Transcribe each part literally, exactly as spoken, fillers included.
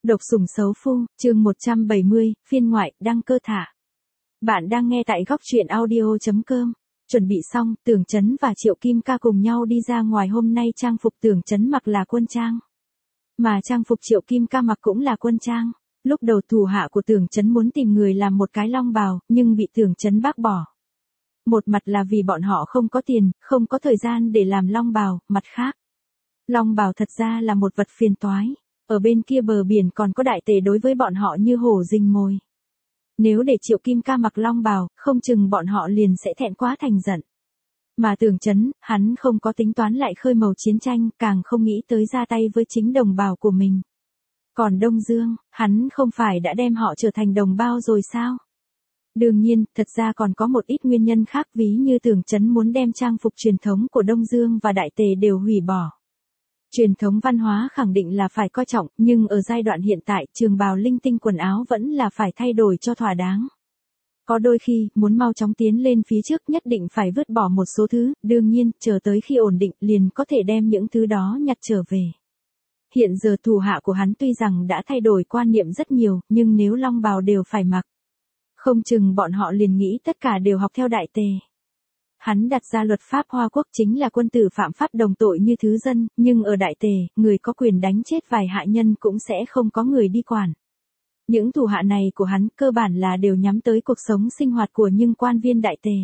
Độc sủng xấu phu, chương một trăm bảy mươi, phiên ngoại, đăng cơ thả. Bạn đang nghe tại góc truyện audio chấm com. Chuẩn bị xong, Tưởng Chấn và Triệu Kim Ca cùng nhau đi ra ngoài. Hôm nay trang phục Tưởng Chấn mặc là quân trang, mà trang phục Triệu Kim Ca mặc cũng là quân trang. Lúc đầu thủ hạ của Tưởng Chấn muốn tìm người làm một cái long bào, nhưng bị Tưởng Chấn bác bỏ. Một mặt là vì bọn họ không có tiền, không có thời gian để làm long bào, mặt khác, long bào thật ra là một vật phiền toái. Ở bên kia bờ biển còn có đại tề đối với bọn họ như hổ rình mồi. Nếu để Triệu Kim Ca mặc long bào, không chừng bọn họ liền sẽ thẹn quá thành giận. Mà Tưởng Chấn, hắn không có tính toán lại khơi mào chiến tranh, càng không nghĩ tới ra tay với chính đồng bào của mình. Còn Đông Dương, hắn không phải đã đem họ trở thành đồng bào rồi sao? Đương nhiên, thật ra còn có một ít nguyên nhân khác, ví như Tưởng Chấn muốn đem trang phục truyền thống của Đông Dương và đại tề đều hủy bỏ. Truyền thống văn hóa khẳng định là phải coi trọng, nhưng ở giai đoạn hiện tại, trường bào linh tinh quần áo vẫn là phải thay đổi cho thỏa đáng. Có đôi khi, muốn mau chóng tiến lên phía trước nhất định phải vứt bỏ một số thứ, đương nhiên, chờ tới khi ổn định liền có thể đem những thứ đó nhặt trở về. Hiện giờ thủ hạ của hắn tuy rằng đã thay đổi quan niệm rất nhiều, nhưng nếu long bào đều phải mặc, không chừng bọn họ liền nghĩ tất cả đều học theo đại tề. Hắn đặt ra luật pháp Hoa Quốc chính là quân tử phạm pháp đồng tội như thứ dân, nhưng ở đại tề, người có quyền đánh chết vài hạ nhân cũng sẽ không có người đi quản. Những thủ hạ này của hắn cơ bản là đều nhắm tới cuộc sống sinh hoạt của những quan viên đại tề.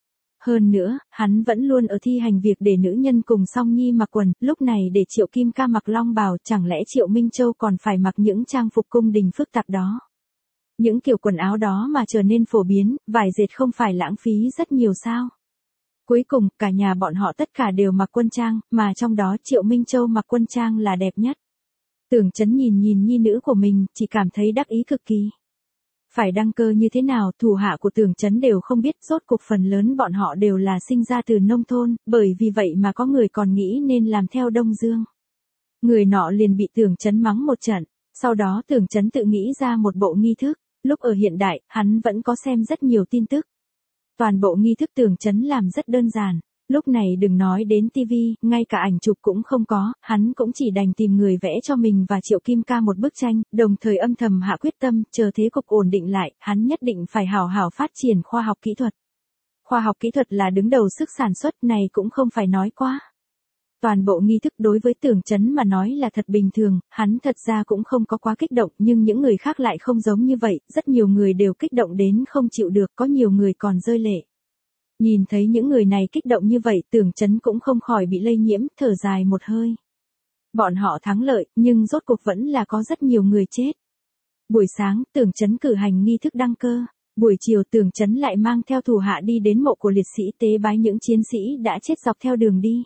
Hơn nữa, hắn vẫn luôn ở thi hành việc để nữ nhân cùng song nhi mặc quần, lúc này để Triệu Kim Ca mặc long bào, chẳng lẽ Triệu Minh Châu còn phải mặc những trang phục cung đình phức tạp đó? Những kiểu quần áo đó mà trở nên phổ biến, vải dệt không phải lãng phí rất nhiều sao? Cuối cùng, cả nhà bọn họ tất cả đều mặc quân trang, mà trong đó Triệu Minh Châu mặc quân trang là đẹp nhất. Tưởng Chấn nhìn nhìn nhi nữ của mình, chỉ cảm thấy đắc ý cực kỳ. Phải đăng cơ như thế nào, thủ hạ của Tưởng Chấn đều không biết, rốt cuộc phần lớn bọn họ đều là sinh ra từ nông thôn, bởi vì vậy mà có người còn nghĩ nên làm theo Đông Dương. Người nọ liền bị Tưởng Chấn mắng một trận, sau đó Tưởng Chấn tự nghĩ ra một bộ nghi thức, lúc ở hiện đại, hắn vẫn có xem rất nhiều tin tức. Toàn bộ nghi thức Tưởng Chấn làm rất đơn giản, lúc này đừng nói đến tivi, ngay cả ảnh chụp cũng không có, hắn cũng chỉ đành tìm người vẽ cho mình và Triệu Kim Ca một bức tranh, đồng thời âm thầm hạ quyết tâm, chờ thế cục ổn định lại, hắn nhất định phải hào hào phát triển khoa học kỹ thuật. Khoa học kỹ thuật là đứng đầu sức sản xuất, này cũng không phải nói quá. Toàn bộ nghi thức đối với Tưởng Chấn mà nói là thật bình thường, hắn thật ra cũng không có quá kích động, nhưng những người khác lại không giống như vậy, rất nhiều người đều kích động đến không chịu được, có nhiều người còn rơi lệ. Nhìn thấy những người này kích động như vậy, Tưởng Chấn cũng không khỏi bị lây nhiễm, thở dài một hơi. Bọn họ thắng lợi, nhưng rốt cuộc vẫn là có rất nhiều người chết. Buổi sáng, Tưởng Chấn cử hành nghi thức đăng cơ. Buổi chiều Tưởng Chấn lại mang theo thủ hạ đi đến mộ của liệt sĩ tế bái những chiến sĩ đã chết dọc theo đường đi.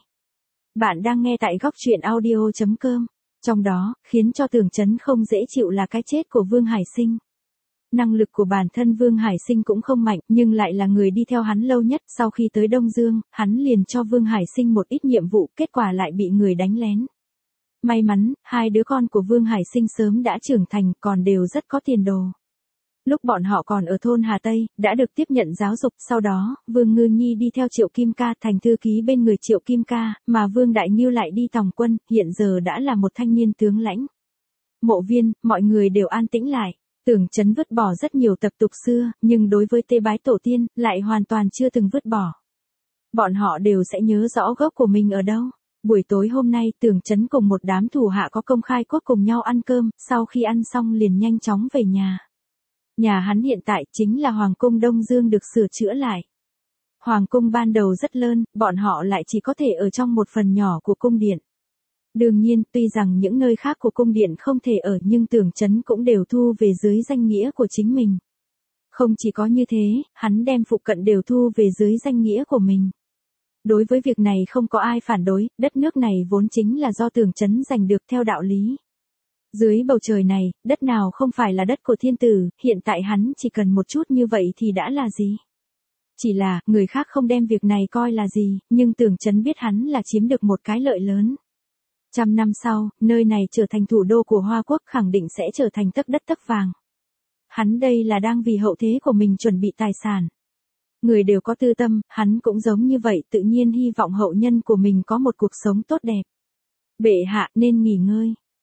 Bạn đang nghe tại góc truyện audio chấm com. Trong đó, khiến cho Tưởng Chấn không dễ chịu là cái chết của Vương Hải Sinh. Năng lực của bản thân Vương Hải Sinh cũng không mạnh, nhưng lại là người đi theo hắn lâu nhất. Sau khi tới Đông Dương, hắn liền cho Vương Hải Sinh một ít nhiệm vụ, kết quả lại bị người đánh lén. May mắn, hai đứa con của Vương Hải Sinh sớm đã trưởng thành, còn đều rất có tiền đồ. Lúc bọn họ còn ở thôn Hà Tây, đã được tiếp nhận giáo dục, sau đó, Vương Ngư Nhi đi theo Triệu Kim Ca thành thư ký bên người Triệu Kim Ca, mà Vương Đại Ngưu lại đi tòng quân, hiện giờ đã là một thanh niên tướng lãnh. Mộ viên, mọi người đều an tĩnh lại. Tưởng Chấn vứt bỏ rất nhiều tập tục xưa, nhưng đối với tế bái tổ tiên, lại hoàn toàn chưa từng vứt bỏ. Bọn họ đều sẽ nhớ rõ gốc của mình ở đâu. Buổi tối hôm nay, Tưởng Chấn cùng một đám thủ hạ có công khai quốc cùng nhau ăn cơm, sau khi ăn xong liền nhanh chóng về nhà. Nhà hắn hiện tại chính là Hoàng cung Đông Dương được sửa chữa lại. Hoàng cung ban đầu rất lớn, bọn họ lại chỉ có thể ở trong một phần nhỏ của cung điện. Đương nhiên, tuy rằng những nơi khác của cung điện không thể ở, nhưng Tưởng Chấn cũng đều thu về dưới danh nghĩa của chính mình. Không chỉ có như thế, hắn đem phụ cận đều thu về dưới danh nghĩa của mình. Đối với việc này không có ai phản đối, đất nước này vốn chính là do Tưởng Chấn giành được theo đạo lý. Dưới bầu trời này, đất nào không phải là đất của thiên tử, hiện tại hắn chỉ cần một chút như vậy thì đã là gì? Chỉ là, người khác không đem việc này coi là gì, nhưng Tưởng Chấn biết hắn là chiếm được một cái lợi lớn. Trăm năm sau, nơi này trở thành thủ đô của Hoa Quốc, khẳng định sẽ trở thành tấc đất tấc vàng. Hắn đây là đang vì hậu thế của mình chuẩn bị tài sản. Người đều có tư tâm, hắn cũng giống như vậy, tự nhiên hy vọng hậu nhân của mình có một cuộc sống tốt đẹp. Bệ hạ nên nghỉ ngơi.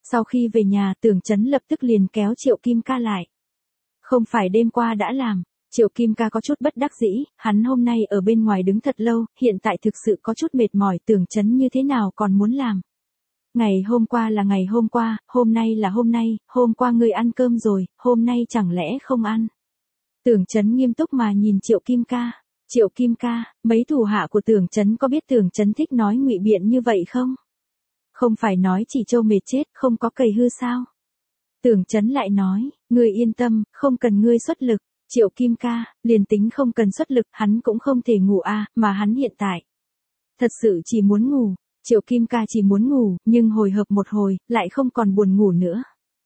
Sau khi về nhà, Tưởng Chấn lập tức liền kéo Triệu Kim Ca lại. Không phải đêm qua đã làm. Triệu Kim Ca có chút bất đắc dĩ, hắn hôm nay ở bên ngoài đứng thật lâu, hiện tại thực sự có chút mệt mỏi, Tưởng Chấn như thế nào còn muốn làm. Ngày hôm qua là ngày hôm qua, hôm nay là hôm nay, hôm qua ngươi ăn cơm rồi, hôm nay chẳng lẽ không ăn. Tưởng Chấn nghiêm túc mà nhìn Triệu Kim Ca. Triệu Kim Ca, mấy thủ hạ của Tưởng Chấn có biết Tưởng Chấn thích nói ngụy biện như vậy không? Không phải nói chỉ trâu mệt chết, không có cầy hư sao? Tưởng Chấn lại nói, ngươi yên tâm, không cần ngươi xuất lực. Triệu Kim Ca, liền tính không cần xuất lực, hắn cũng không thể ngủ a, à, mà hắn hiện tại. Thật sự chỉ muốn ngủ. Triệu Kim Ca chỉ muốn ngủ, nhưng hồi hợp một hồi, lại không còn buồn ngủ nữa.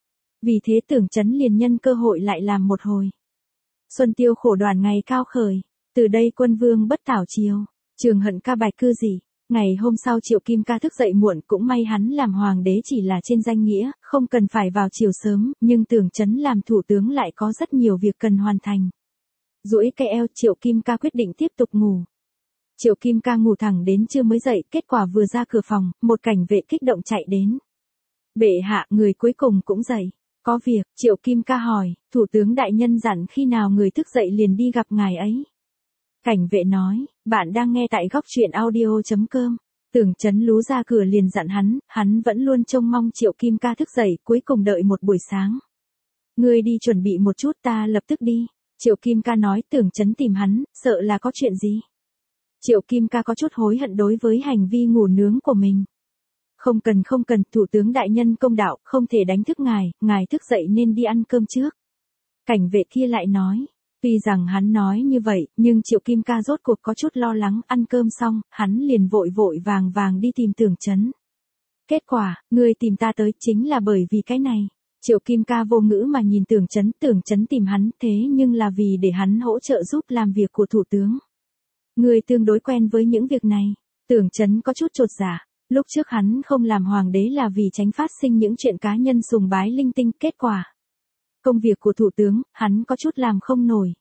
Vì thế Tưởng Chấn liền nhân cơ hội lại làm một hồi. Xuân Tiêu khổ đoàn ngày cao khởi, từ đây quân vương bất tảo chiều, trường hận ca bạch cư gì. Ngày hôm sau Triệu Kim Ca thức dậy muộn, cũng may hắn làm hoàng đế chỉ là trên danh nghĩa, không cần phải vào chiều sớm, nhưng Tưởng Chấn làm thủ tướng lại có rất nhiều việc cần hoàn thành. Duỗi cái eo, Triệu Kim Ca quyết định tiếp tục ngủ. Triệu Kim Ca ngủ thẳng đến trưa mới dậy, kết quả vừa ra cửa phòng, một cảnh vệ kích động chạy đến. Bệ hạ, người cuối cùng cũng dậy. Có việc, Triệu Kim Ca hỏi, thủ tướng đại nhân dặn khi nào người thức dậy liền đi gặp ngài ấy. Cảnh vệ nói, bạn đang nghe tại góc truyện audio chấm com. Tưởng Chấn lú ra cửa liền dặn hắn, hắn vẫn luôn trông mong Triệu Kim Ca thức dậy, cuối cùng đợi một buổi sáng. Ngươi đi chuẩn bị một chút, ta lập tức đi. Triệu Kim Ca nói. Tưởng Chấn tìm hắn, sợ là có chuyện gì. Triệu Kim Ca có chút hối hận đối với hành vi ngủ nướng của mình. Không cần không cần, thủ tướng đại nhân công đạo, không thể đánh thức ngài, ngài thức dậy nên đi ăn cơm trước. Cảnh vệ kia lại nói, tuy rằng hắn nói như vậy, nhưng Triệu Kim Ca rốt cuộc có chút lo lắng, ăn cơm xong, hắn liền vội vội vàng vàng đi tìm Tưởng Chấn. Kết quả, ngươi tìm ta tới chính là bởi vì cái này. Triệu Kim Ca vô ngữ mà nhìn Tưởng Chấn, Tưởng Chấn tìm hắn thế nhưng là vì để hắn hỗ trợ giúp làm việc của thủ tướng. Ngươi tương đối quen với những việc này. Tưởng Chấn có chút chột dạ. Lúc trước hắn không làm hoàng đế là vì tránh phát sinh những chuyện cá nhân sùng bái linh tinh, kết quả. Công việc của thủ tướng, hắn có chút làm không nổi.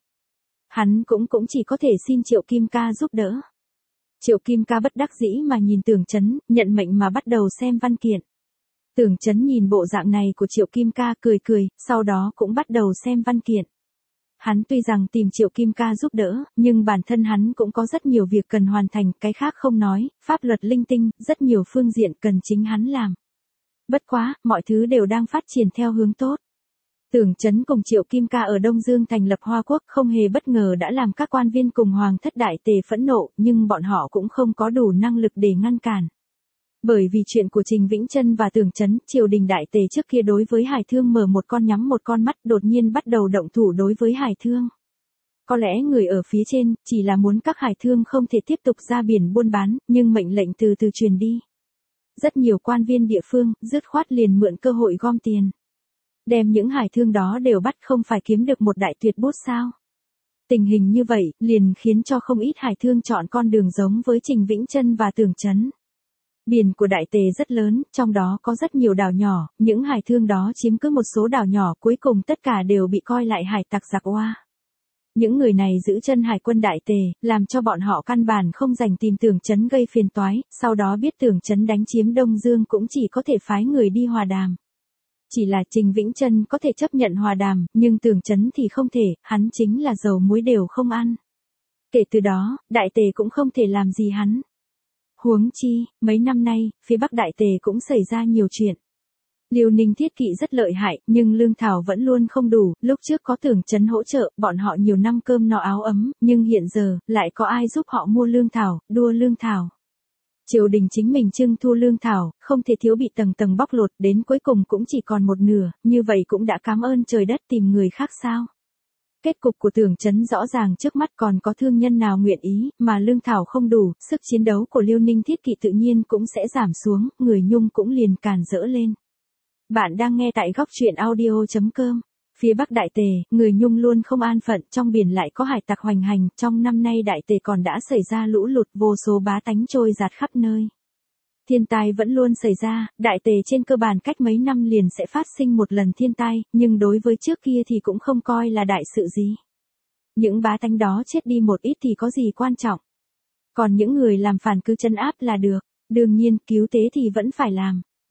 Hắn cũng cũng chỉ có thể xin Triệu Kim Ca giúp đỡ. Triệu Kim Ca bất đắc dĩ mà nhìn Tưởng Chấn, nhận mệnh mà bắt đầu xem văn kiện. Tưởng Chấn nhìn bộ dạng này của Triệu Kim Ca cười cười, sau đó cũng bắt đầu xem văn kiện. Hắn tuy rằng tìm Triệu Kim Ca giúp đỡ, nhưng bản thân hắn cũng có rất nhiều việc cần hoàn thành, cái khác không nói, pháp luật linh tinh, rất nhiều phương diện cần chính hắn làm. Bất quá, mọi thứ đều đang phát triển theo hướng tốt. Tưởng Chấn cùng Triệu Kim Ca ở Đông Dương thành lập Hoa Quốc, không hề bất ngờ đã làm các quan viên cùng Hoàng thất Đại Tề phẫn nộ, nhưng bọn họ cũng không có đủ năng lực để ngăn cản. Bởi vì chuyện của Trình Vĩnh Chân và Tưởng Chấn, triều đình Đại Tề trước kia đối với Hải Thương mở một con nhắm một con mắt, đột nhiên bắt đầu động thủ đối với Hải Thương. Có lẽ người ở phía trên, chỉ là muốn các Hải Thương không thể tiếp tục ra biển buôn bán, nhưng mệnh lệnh từ từ truyền đi. Rất nhiều quan viên địa phương, dứt khoát liền mượn cơ hội gom tiền. Đem những Hải Thương đó đều bắt, không phải kiếm được một đại tuyệt bút sao. Tình hình như vậy, liền khiến cho không ít Hải Thương chọn con đường giống với Trình Vĩnh Chân và Tưởng Chấn. Biển của Đại Tề rất lớn, trong đó có rất nhiều đảo nhỏ, những Hải Thương đó chiếm cứ một số đảo nhỏ, cuối cùng tất cả đều bị coi lại hải tặc giặc oa. Những người này giữ chân hải quân Đại Tề, làm cho bọn họ căn bản không dành tìm Tưởng Chấn gây phiền toái, sau đó biết Tưởng Chấn đánh chiếm Đông Dương cũng chỉ có thể phái người đi hòa đàm. Chỉ là Trình Vĩnh Chân có thể chấp nhận hòa đàm, nhưng Tưởng Chấn thì không thể, hắn chính là dầu muối đều không ăn. Kể từ đó, Đại Tề cũng không thể làm gì hắn. Huống chi, mấy năm nay, phía Bắc Đại Tề cũng xảy ra nhiều chuyện. Liêu Ninh Thiết Kỵ rất lợi hại, nhưng lương thảo vẫn luôn không đủ, lúc trước có Tưởng Chấn hỗ trợ, bọn họ nhiều năm cơm no áo ấm, nhưng hiện giờ, lại có ai giúp họ mua lương thảo, đua lương thảo. Triều đình chính mình trưng thu lương thảo, không thể thiếu bị tầng tầng bóc lột, đến cuối cùng cũng chỉ còn một nửa, như vậy cũng đã cảm ơn trời đất tìm người khác sao. Kết cục của Tưởng Chấn rõ ràng trước mắt, còn có thương nhân nào nguyện ý, mà lương thảo không đủ, sức chiến đấu của Liêu Ninh Thiết Kỵ tự nhiên cũng sẽ giảm xuống, người Nhung cũng liền càn rỡ lên. Bạn đang nghe tại góc truyện audio chấm com. Phía Bắc Đại Tề, người Nhung luôn không an phận, trong biển lại có hải tặc hoành hành, trong năm nay Đại Tề còn đã xảy ra lũ lụt, vô số bá tánh trôi dạt khắp nơi. Thiên tai vẫn luôn xảy ra, Đại Tề trên cơ bản cách mấy năm liền sẽ phát sinh một lần thiên tai, nhưng đối với trước kia thì cũng không coi là đại sự gì. Những bá tánh đó chết đi một ít thì có gì quan trọng. Còn những người làm phản cứ trấn áp là được, đương nhiên cứu tế thì vẫn phải làm.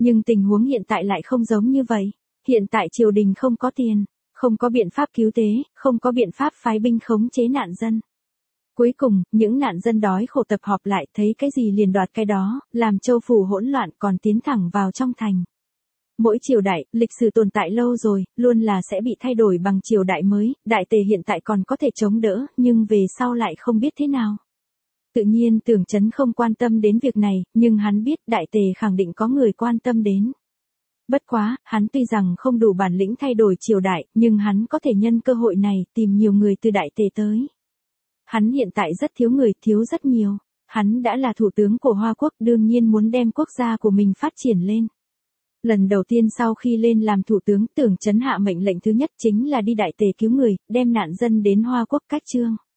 Nhưng tình huống hiện tại lại không giống như vậy. Hiện tại triều đình không có tiền, không có biện pháp cứu tế, không có biện pháp phái binh khống chế nạn dân. Cuối cùng, những nạn dân đói khổ tập họp lại thấy cái gì liền đoạt cái đó, làm châu phủ hỗn loạn còn tiến thẳng vào trong thành. Mỗi triều đại, lịch sử tồn tại lâu rồi, luôn là sẽ bị thay đổi bằng triều đại mới, đại tề hiện tại còn có thể chống đỡ, nhưng về sau lại không biết thế nào. Tự nhiên Tưởng Chấn không quan tâm đến việc này, nhưng hắn biết đại tề khẳng định có người quan tâm đến. Bất quá, hắn tuy rằng không đủ bản lĩnh thay đổi triều đại, nhưng hắn có thể nhân cơ hội này tìm nhiều người từ đại tề tới. Hắn hiện tại rất thiếu người, thiếu rất nhiều. Hắn đã là thủ tướng của Hoa Quốc, đương nhiên muốn đem quốc gia của mình phát triển lên. Lần đầu tiên sau khi lên làm thủ tướng, Tưởng Chấn hạ mệnh lệnh thứ nhất chính là đi đại tề cứu người, đem nạn dân đến Hoa Quốc cách trương.